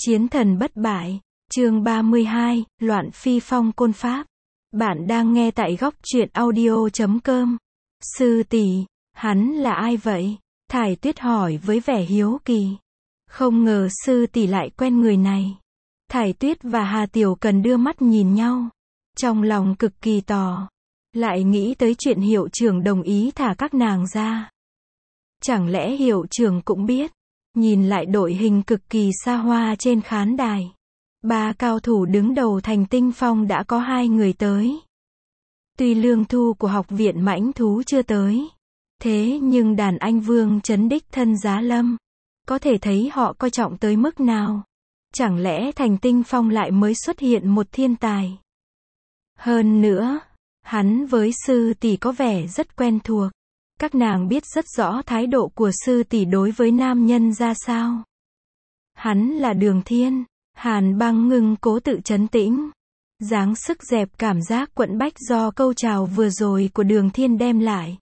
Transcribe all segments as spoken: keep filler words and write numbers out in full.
Chiến thần bất bại, chương ba mươi hai, loạn phi phong côn pháp. Bạn đang nghe tại góc truyện audio chấm com. Sư tỷ, hắn là ai vậy? Thải Tuyết hỏi với vẻ hiếu kỳ. Không ngờ sư tỷ lại quen người này. Thải Tuyết và Hà Tiểu Cần đưa mắt nhìn nhau. Trong lòng cực kỳ tò. Lại nghĩ tới chuyện hiệu trưởng đồng ý thả các nàng ra. Chẳng lẽ hiệu trưởng cũng biết? Nhìn lại đội hình cực kỳ xa hoa trên khán đài. Ba cao thủ đứng đầu thành tinh phong đã có hai người tới. Tuy lương thu của học viện mãnh thú chưa tới. Thế nhưng đàn anh Vương Chấn đích thân giá lâm. Có thể thấy họ coi trọng tới mức nào. Chẳng lẽ thành tinh phong lại mới xuất hiện một thiên tài. Hơn nữa, hắn với sư tỷ có vẻ rất quen thuộc. Các nàng biết rất rõ thái độ của sư tỷ đối với nam nhân ra sao. Hắn là Đường Thiên. Hàn Băng Ngưng cố tự trấn tĩnh. Dáng sức dẹp cảm giác quẫn bách do câu chào vừa rồi của Đường Thiên đem lại.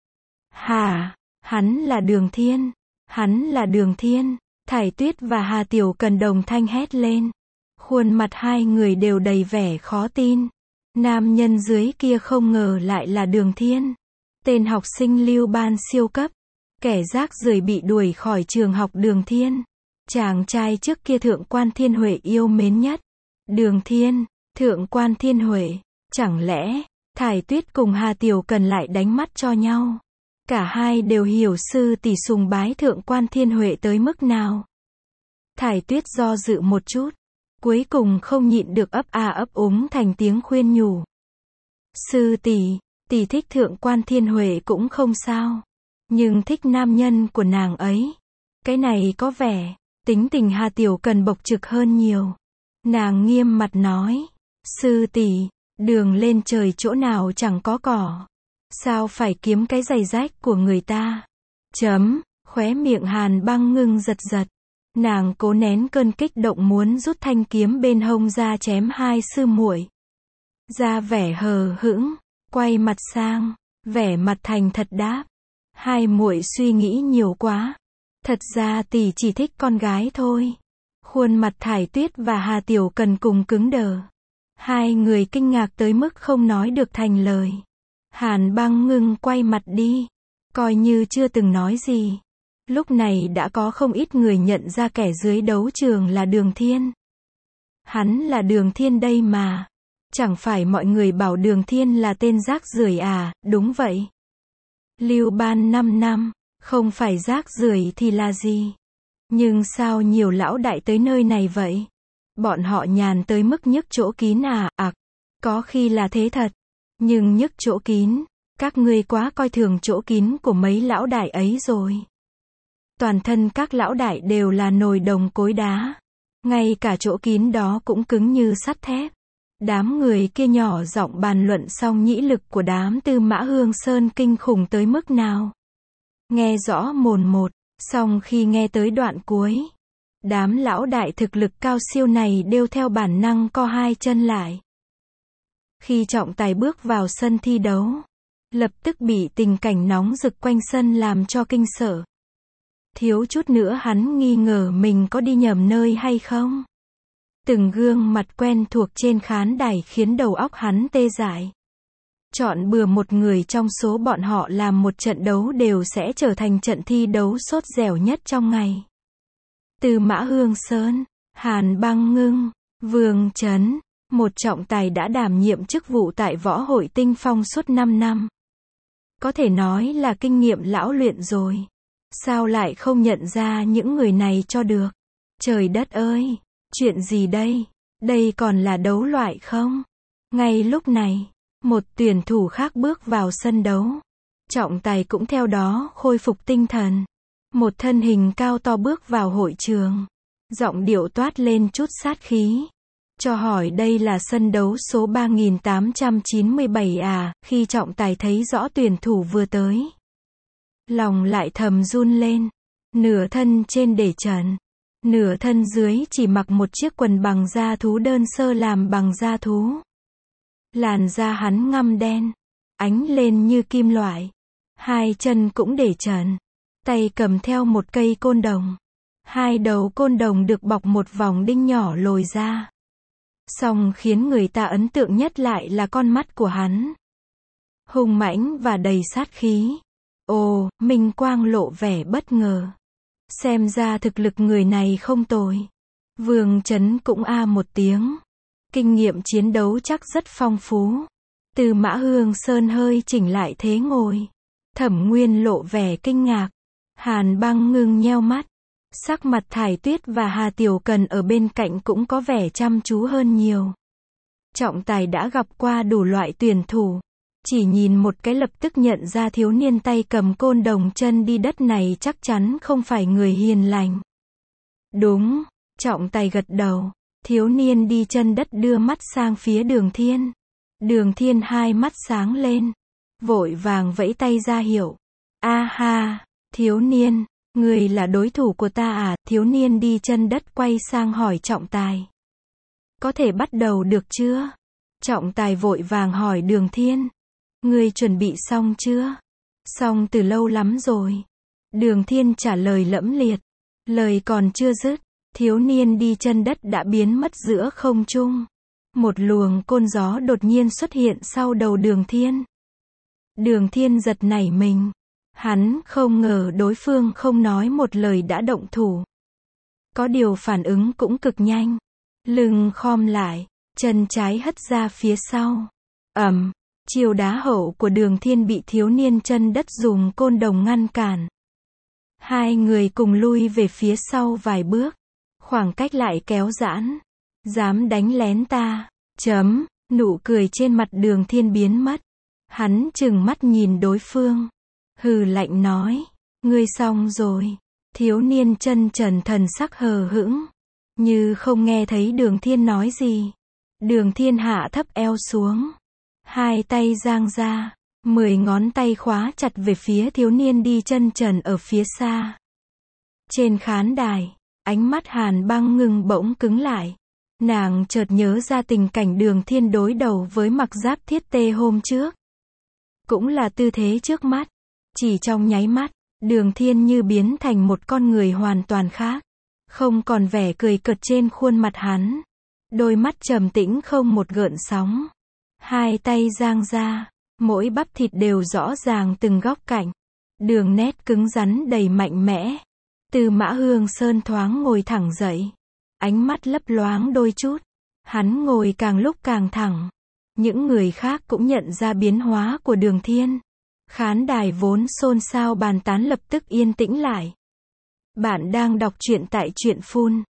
Hà, hắn là Đường Thiên. Hắn là Đường Thiên. Thải Tuyết và Hà Tiểu Cần đồng thanh hét lên. Khuôn mặt hai người đều đầy vẻ khó tin. Nam nhân dưới kia không ngờ lại là Đường Thiên. Tên học sinh lưu ban siêu cấp. Kẻ rác rưởi bị đuổi khỏi trường học Đường Thiên. Chàng trai trước kia Thượng quan Thiên Huệ yêu mến nhất. Đường Thiên, Thượng quan Thiên Huệ. Chẳng lẽ, Thải Tuyết cùng Hà Tiểu Cần lại đánh mắt cho nhau. Cả hai đều hiểu sư tỷ sùng bái Thượng quan Thiên Huệ tới mức nào. Thải Tuyết do dự một chút. Cuối cùng không nhịn được ấp a ấp úng thành tiếng khuyên nhủ. Sư tỷ, tỷ thích Thượng quan Thiên Huệ cũng không sao. Nhưng thích nam nhân của nàng ấy. Cái này có vẻ, tính tình Hà Tiểu Cần bộc trực hơn nhiều. Nàng nghiêm mặt nói. Sư tỷ, đường lên trời chỗ nào chẳng có cỏ. Sao phải kiếm cái giày rách của người ta? Chấm, khóe miệng Hàn Băng Ngưng giật giật. Nàng cố nén cơn kích động muốn rút thanh kiếm bên hông ra chém hai sư muội. Ra vẻ hờ hững, quay mặt sang, vẻ mặt thành thật đáp. Hai muội suy nghĩ nhiều quá. Thật ra tỷ chỉ thích con gái thôi. Khuôn mặt Thải Tuyết và Hà Tiểu Cần cùng cứng đờ. Hai người kinh ngạc tới mức không nói được thành lời. Hàn Băng Ngưng quay mặt đi. Coi như chưa từng nói gì. Lúc này đã có không ít người nhận ra kẻ dưới đấu trường là Đường Thiên. Hắn là Đường Thiên đây mà. Chẳng phải mọi người bảo Đường Thiên là tên rác rưởi à? Đúng vậy. Lưu ban năm năm. Không phải rác rưởi thì là gì? Nhưng sao nhiều lão đại tới nơi này vậy? Bọn họ nhàn tới mức nhức chỗ kín à? Ặc, có khi là thế thật. Nhưng nhức chỗ kín, các ngươi quá coi thường chỗ kín của mấy lão đại ấy rồi. Toàn thân các lão đại đều là nồi đồng cối đá. Ngay cả chỗ kín đó cũng cứng như sắt thép. Đám người kia nhỏ giọng bàn luận xong nhĩ lực của đám Tư Mã Hương Sơn kinh khủng tới mức nào. Nghe rõ mồn một, xong khi nghe tới đoạn cuối. Đám lão đại thực lực cao siêu này đều theo bản năng co hai chân lại. Khi trọng tài bước vào sân thi đấu, lập tức bị tình cảnh nóng rực quanh sân làm cho kinh sợ. Thiếu chút nữa hắn nghi ngờ mình có đi nhầm nơi hay không. Từng gương mặt quen thuộc trên khán đài khiến đầu óc hắn tê dại. Chọn bừa một người trong số bọn họ làm một trận đấu đều sẽ trở thành trận thi đấu sốt dẻo nhất trong ngày. Tư Mã Hương Sơn, Hàn Băng Ngưng, Vương Chấn, một trọng tài đã đảm nhiệm chức vụ tại Võ hội Tinh Phong suốt năm năm. Có thể nói là kinh nghiệm lão luyện rồi. Sao lại không nhận ra những người này cho được? Trời đất ơi, chuyện gì đây? Đây còn là đấu loại không? Ngay lúc này, một tuyển thủ khác bước vào sân đấu. Trọng tài cũng theo đó khôi phục tinh thần. Một thân hình cao to bước vào hội trường. Giọng điệu toát lên chút sát khí. Cho hỏi đây là sân đấu số ba nghìn tám trăm chín mươi bảy à? Khi trọng tài thấy rõ tuyển thủ vừa tới, lòng lại thầm run lên. Nửa thân trên để trần, nửa thân dưới chỉ mặc một chiếc quần bằng da thú đơn sơ làm bằng da thú. Làn da hắn ngăm đen, ánh lên như kim loại. Hai chân cũng để trần, tay cầm theo một cây côn đồng. Hai đầu côn đồng được bọc một vòng đinh nhỏ lồi ra. Song khiến người ta ấn tượng nhất lại là con mắt của hắn. Hung mãnh và đầy sát khí. Ồ, Minh Quang lộ vẻ bất ngờ. Xem ra thực lực người này không tồi. Vương Chấn cũng a một tiếng. Kinh nghiệm chiến đấu chắc rất phong phú. Tư Mã Hương Sơn hơi chỉnh lại thế ngồi. Thẩm Nguyên lộ vẻ kinh ngạc. Hàn Băng ngưng nheo mắt. Sắc mặt Thải Tuyết và Hà Tiểu Cần ở bên cạnh cũng có vẻ chăm chú hơn nhiều. Trọng tài đã gặp qua đủ loại tuyển thủ. Chỉ nhìn một cái lập tức nhận ra thiếu niên tay cầm côn đồng chân đi đất này chắc chắn không phải người hiền lành. Đúng, trọng tài gật đầu. Thiếu niên đi chân đất đưa mắt sang phía Đường Thiên. Đường Thiên hai mắt sáng lên. Vội vàng vẫy tay ra hiệu. A ha, thiếu niên, người là đối thủ của ta à? Thiếu niên đi chân đất quay sang hỏi trọng tài. Có thể bắt đầu được chưa? Trọng tài vội vàng hỏi Đường Thiên. Ngươi chuẩn bị xong chưa? Xong từ lâu lắm rồi. Đường Thiên trả lời lẫm liệt. Lời còn chưa dứt, thiếu niên đi chân đất đã biến mất giữa không trung. Một luồng côn gió đột nhiên xuất hiện sau đầu Đường Thiên. Đường Thiên giật nảy mình. Hắn không ngờ đối phương không nói một lời đã động thủ. Có điều phản ứng cũng cực nhanh. Lưng khom lại, chân trái hất ra phía sau. Ầm, chiêu đá hậu của Đường Thiên bị thiếu niên chân đất dùng côn đồng ngăn cản. Hai người cùng lui về phía sau vài bước. Khoảng cách lại kéo giãn. Dám đánh lén ta. Chấm, nụ cười trên mặt Đường Thiên biến mất. Hắn trừng mắt nhìn đối phương. Hừ lạnh nói. Ngươi xong rồi. Thiếu niên chân trần thần sắc hờ hững. Như không nghe thấy Đường Thiên nói gì. Đường Thiên hạ thấp eo xuống. Hai tay giang ra. Mười ngón tay khóa chặt về phía thiếu niên đi chân trần ở phía xa. Trên khán đài, ánh mắt Hàn Băng ngưng bỗng cứng lại. Nàng chợt nhớ ra tình cảnh Đường Thiên đối đầu với Mặc Giáp Thiết Tê hôm trước. Cũng là tư thế trước mắt. Chỉ trong nháy mắt, Đường Thiên như biến thành một con người hoàn toàn khác. Không còn vẻ cười cợt trên khuôn mặt hắn. Đôi mắt trầm tĩnh không một gợn sóng. Hai tay giang ra, mỗi bắp thịt đều rõ ràng từng góc cạnh. Đường nét cứng rắn đầy mạnh mẽ. Tư Mã Hương Sơn thoáng ngồi thẳng dậy. Ánh mắt lấp loáng đôi chút. Hắn ngồi càng lúc càng thẳng. Những người khác cũng nhận ra biến hóa của Đường Thiên. Khán đài vốn xôn xao bàn tán lập tức yên tĩnh lại. Bạn đang đọc truyện tại Truyện Phun.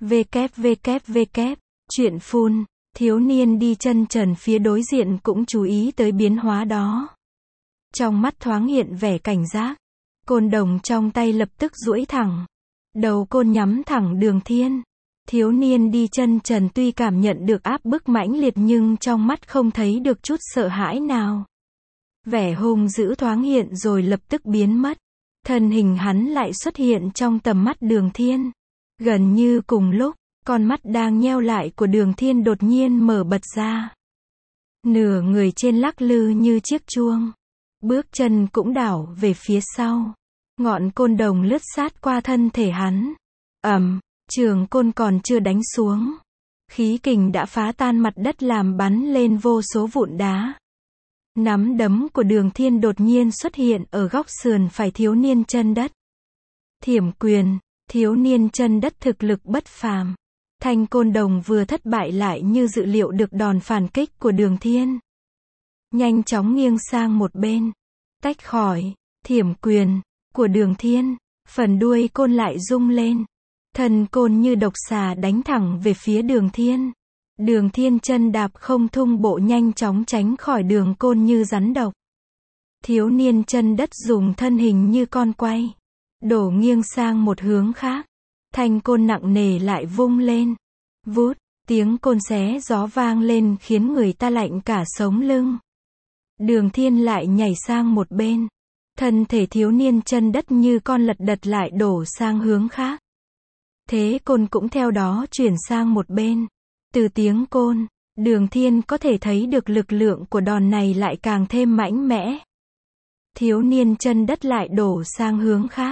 www. Truyện Phun. Thiếu niên đi chân trần phía đối diện cũng chú ý tới biến hóa đó. Trong mắt thoáng hiện vẻ cảnh giác. Côn đồng trong tay lập tức duỗi thẳng. Đầu côn nhắm thẳng Đường Thiên. Thiếu niên đi chân trần tuy cảm nhận được áp bức mãnh liệt nhưng trong mắt không thấy được chút sợ hãi nào. Vẻ hung dữ thoáng hiện rồi lập tức biến mất. Thân hình hắn lại xuất hiện trong tầm mắt Đường Thiên. Gần như cùng lúc, con mắt đang nheo lại của Đường Thiên đột nhiên mở bật ra. Nửa người trên lắc lư như chiếc chuông. Bước chân cũng đảo về phía sau. Ngọn côn đồng lướt sát qua thân thể hắn. Ầm, trường côn còn chưa đánh xuống. Khí kình đã phá tan mặt đất làm bắn lên vô số vụn đá. Nắm đấm của Đường Thiên đột nhiên xuất hiện ở góc sườn phải thiếu niên chân đất. Thiểm quyền, thiếu niên chân đất thực lực bất phàm. Thanh côn đồng vừa thất bại lại như dự liệu được đòn phản kích của Đường Thiên. Nhanh chóng nghiêng sang một bên. Tách khỏi, thiểm quyền, của Đường Thiên. Phần đuôi côn lại rung lên. Thân côn như độc xà đánh thẳng về phía Đường Thiên. Đường Thiên chân đạp không thung bộ nhanh chóng tránh khỏi đường côn như rắn độc. Thiếu niên chân đất dùng thân hình như con quay. Đổ nghiêng sang một hướng khác. Thanh côn nặng nề lại vung lên. Vút, tiếng côn xé gió vang lên khiến người ta lạnh cả sống lưng. Đường Thiên lại nhảy sang một bên. Thân thể thiếu niên chân đất như con lật đật lại đổ sang hướng khác. Thế côn cũng theo đó chuyển sang một bên. Từ tiếng côn, Đường Thiên có thể thấy được lực lượng của đòn này lại càng thêm mãnh mẽ. Thiếu niên chân đất lại đổ sang hướng khác.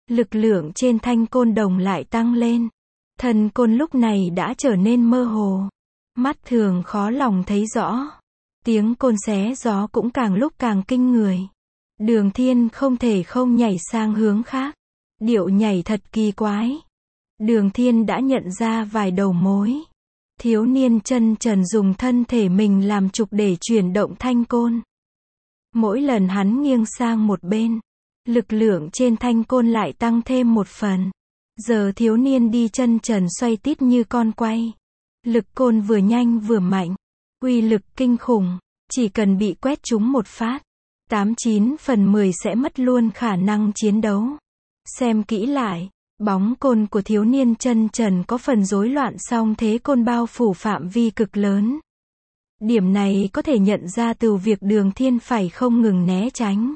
Lực lượng trên thanh côn đồng lại tăng lên. Thân côn lúc này đã trở nên mơ hồ. Mắt thường khó lòng thấy rõ. Tiếng côn xé gió cũng càng lúc càng kinh người. Đường Thiên không thể không nhảy sang hướng khác. Điệu nhảy thật kỳ quái. Đường Thiên đã nhận ra vài đầu mối. Thiếu niên chân trần dùng thân thể mình làm trục để chuyển động thanh côn. Mỗi lần hắn nghiêng sang một bên, lực lượng trên thanh côn lại tăng thêm một phần. Giờ thiếu niên đi chân trần xoay tít như con quay. Lực côn vừa nhanh vừa mạnh. Uy lực kinh khủng. Chỉ cần bị quét trúng một phát, tám chín phần mười sẽ mất luôn khả năng chiến đấu. Xem kỹ lại, bóng côn của thiếu niên chân trần có phần rối loạn, song thế côn bao phủ phạm vi cực lớn. Điểm này có thể nhận ra từ việc Đường Thiên phải không ngừng né tránh.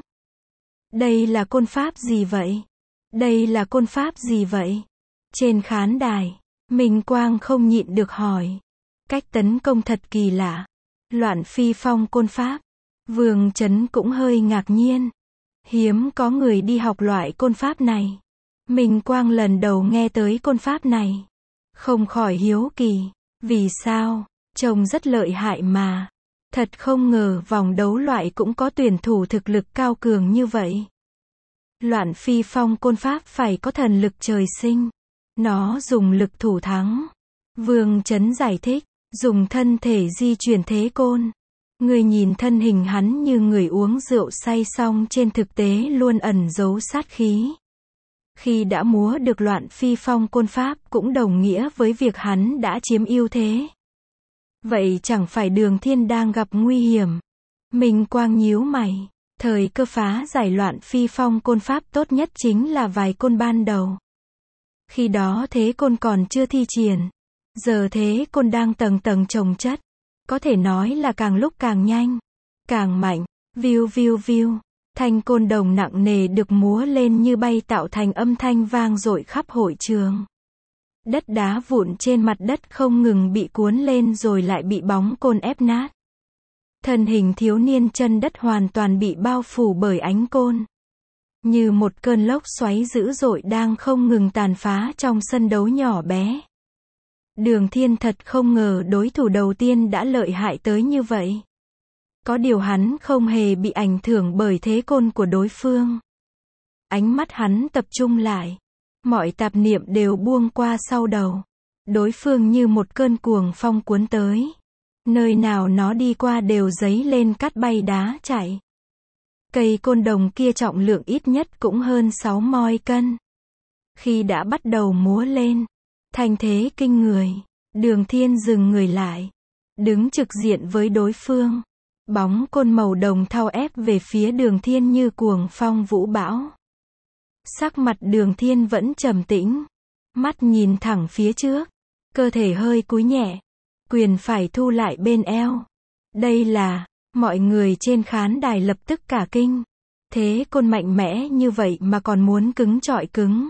Đây là côn pháp gì vậy? Đây là côn pháp gì vậy? Trên khán đài, Minh Quang không nhịn được hỏi. Cách tấn công thật kỳ lạ. Loạn phi phong côn pháp. Vương Chấn cũng hơi ngạc nhiên. Hiếm có người đi học loại côn pháp này. Minh Quang lần đầu nghe tới côn pháp này. Không khỏi hiếu kỳ. Vì sao? Trông rất lợi hại mà. Thật không ngờ vòng đấu loại cũng có tuyển thủ thực lực cao cường như vậy. Loạn phi phong côn pháp phải có thần lực trời sinh. Nó dùng lực thủ thắng. Vương Chấn giải thích. Dùng thân thể di chuyển thế côn. Người nhìn thân hình hắn như người uống rượu say, song trên thực tế luôn ẩn giấu sát khí. Khi đã múa được loạn phi phong côn pháp cũng đồng nghĩa với việc hắn đã chiếm ưu thế. Vậy chẳng phải Đường Thiên đang gặp nguy hiểm? Minh Quang nhíu mày. Thời cơ phá giải loạn phi phong côn pháp tốt nhất chính là vài côn ban đầu. Khi đó thế côn còn chưa thi triển. Giờ thế côn đang tầng tầng chồng chất. Có thể nói là càng lúc càng nhanh, càng mạnh. Viu viu viu. Thanh côn đồng nặng nề được múa lên như bay, tạo thành âm thanh vang dội khắp hội trường. Đất đá vụn trên mặt đất không ngừng bị cuốn lên rồi lại bị bóng côn ép nát. Thân hình thiếu niên chân đất hoàn toàn bị bao phủ bởi ánh côn. Như một cơn lốc xoáy dữ dội đang không ngừng tàn phá trong sân đấu nhỏ bé. Đường Thiên thật không ngờ đối thủ đầu tiên đã lợi hại tới như vậy. Có điều hắn không hề bị ảnh hưởng bởi thế côn của đối phương. Ánh mắt hắn tập trung lại. Mọi tạp niệm đều buông qua sau đầu. Đối phương như một cơn cuồng phong cuốn tới. Nơi nào nó đi qua đều giấy lên cát bay đá chạy. Cây côn đồng kia trọng lượng ít nhất cũng hơn sáu moi cân. Khi đã bắt đầu múa lên, thành thế kinh người, Đường Thiên dừng người lại, đứng trực diện với đối phương. Bóng côn màu đồng thau ép về phía Đường Thiên như cuồng phong vũ bão. Sắc mặt Đường Thiên vẫn trầm tĩnh, mắt nhìn thẳng phía trước, cơ thể hơi cúi nhẹ, quyền phải thu lại bên eo. Đây là, mọi người trên khán đài lập tức cả kinh. Thế côn mạnh mẽ như vậy mà còn muốn cứng chọi cứng.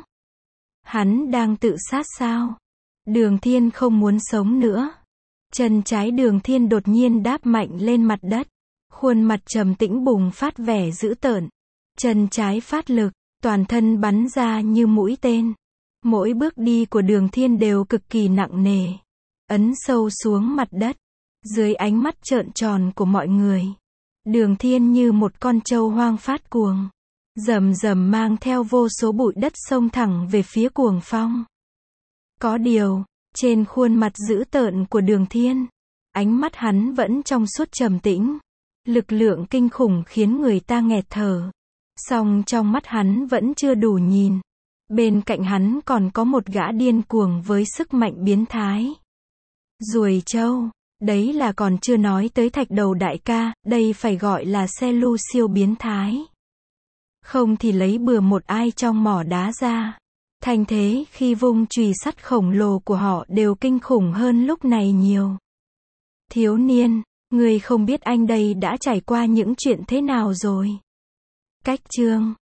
Hắn đang tự sát sao? Đường Thiên không muốn sống nữa. Chân trái Đường Thiên đột nhiên đáp mạnh lên mặt đất. Khuôn mặt trầm tĩnh bùng phát vẻ dữ tợn. Chân trái phát lực, toàn thân bắn ra như mũi tên. Mỗi bước đi của Đường Thiên đều cực kỳ nặng nề. Ấn sâu xuống mặt đất. Dưới ánh mắt trợn tròn của mọi người, Đường Thiên như một con trâu hoang phát cuồng. Rầm rầm mang theo vô số bụi đất xông thẳng về phía cuồng phong. Có điều, trên khuôn mặt dữ tợn của Đường Thiên, ánh mắt hắn vẫn trong suốt trầm tĩnh. Lực lượng kinh khủng khiến người ta nghẹt thở. Song trong mắt hắn vẫn chưa đủ nhìn. Bên cạnh hắn còn có một gã điên cuồng với sức mạnh biến thái. Ruồi trâu. Đấy là còn chưa nói tới thạch đầu đại ca, đây phải gọi là xe lu siêu biến thái. Không thì lấy bừa một ai trong mỏ đá ra. Thành thế khi vung chùy sắt khổng lồ của họ đều kinh khủng hơn lúc này nhiều. Thiếu niên, người không biết anh đây đã trải qua những chuyện thế nào rồi. Cách chương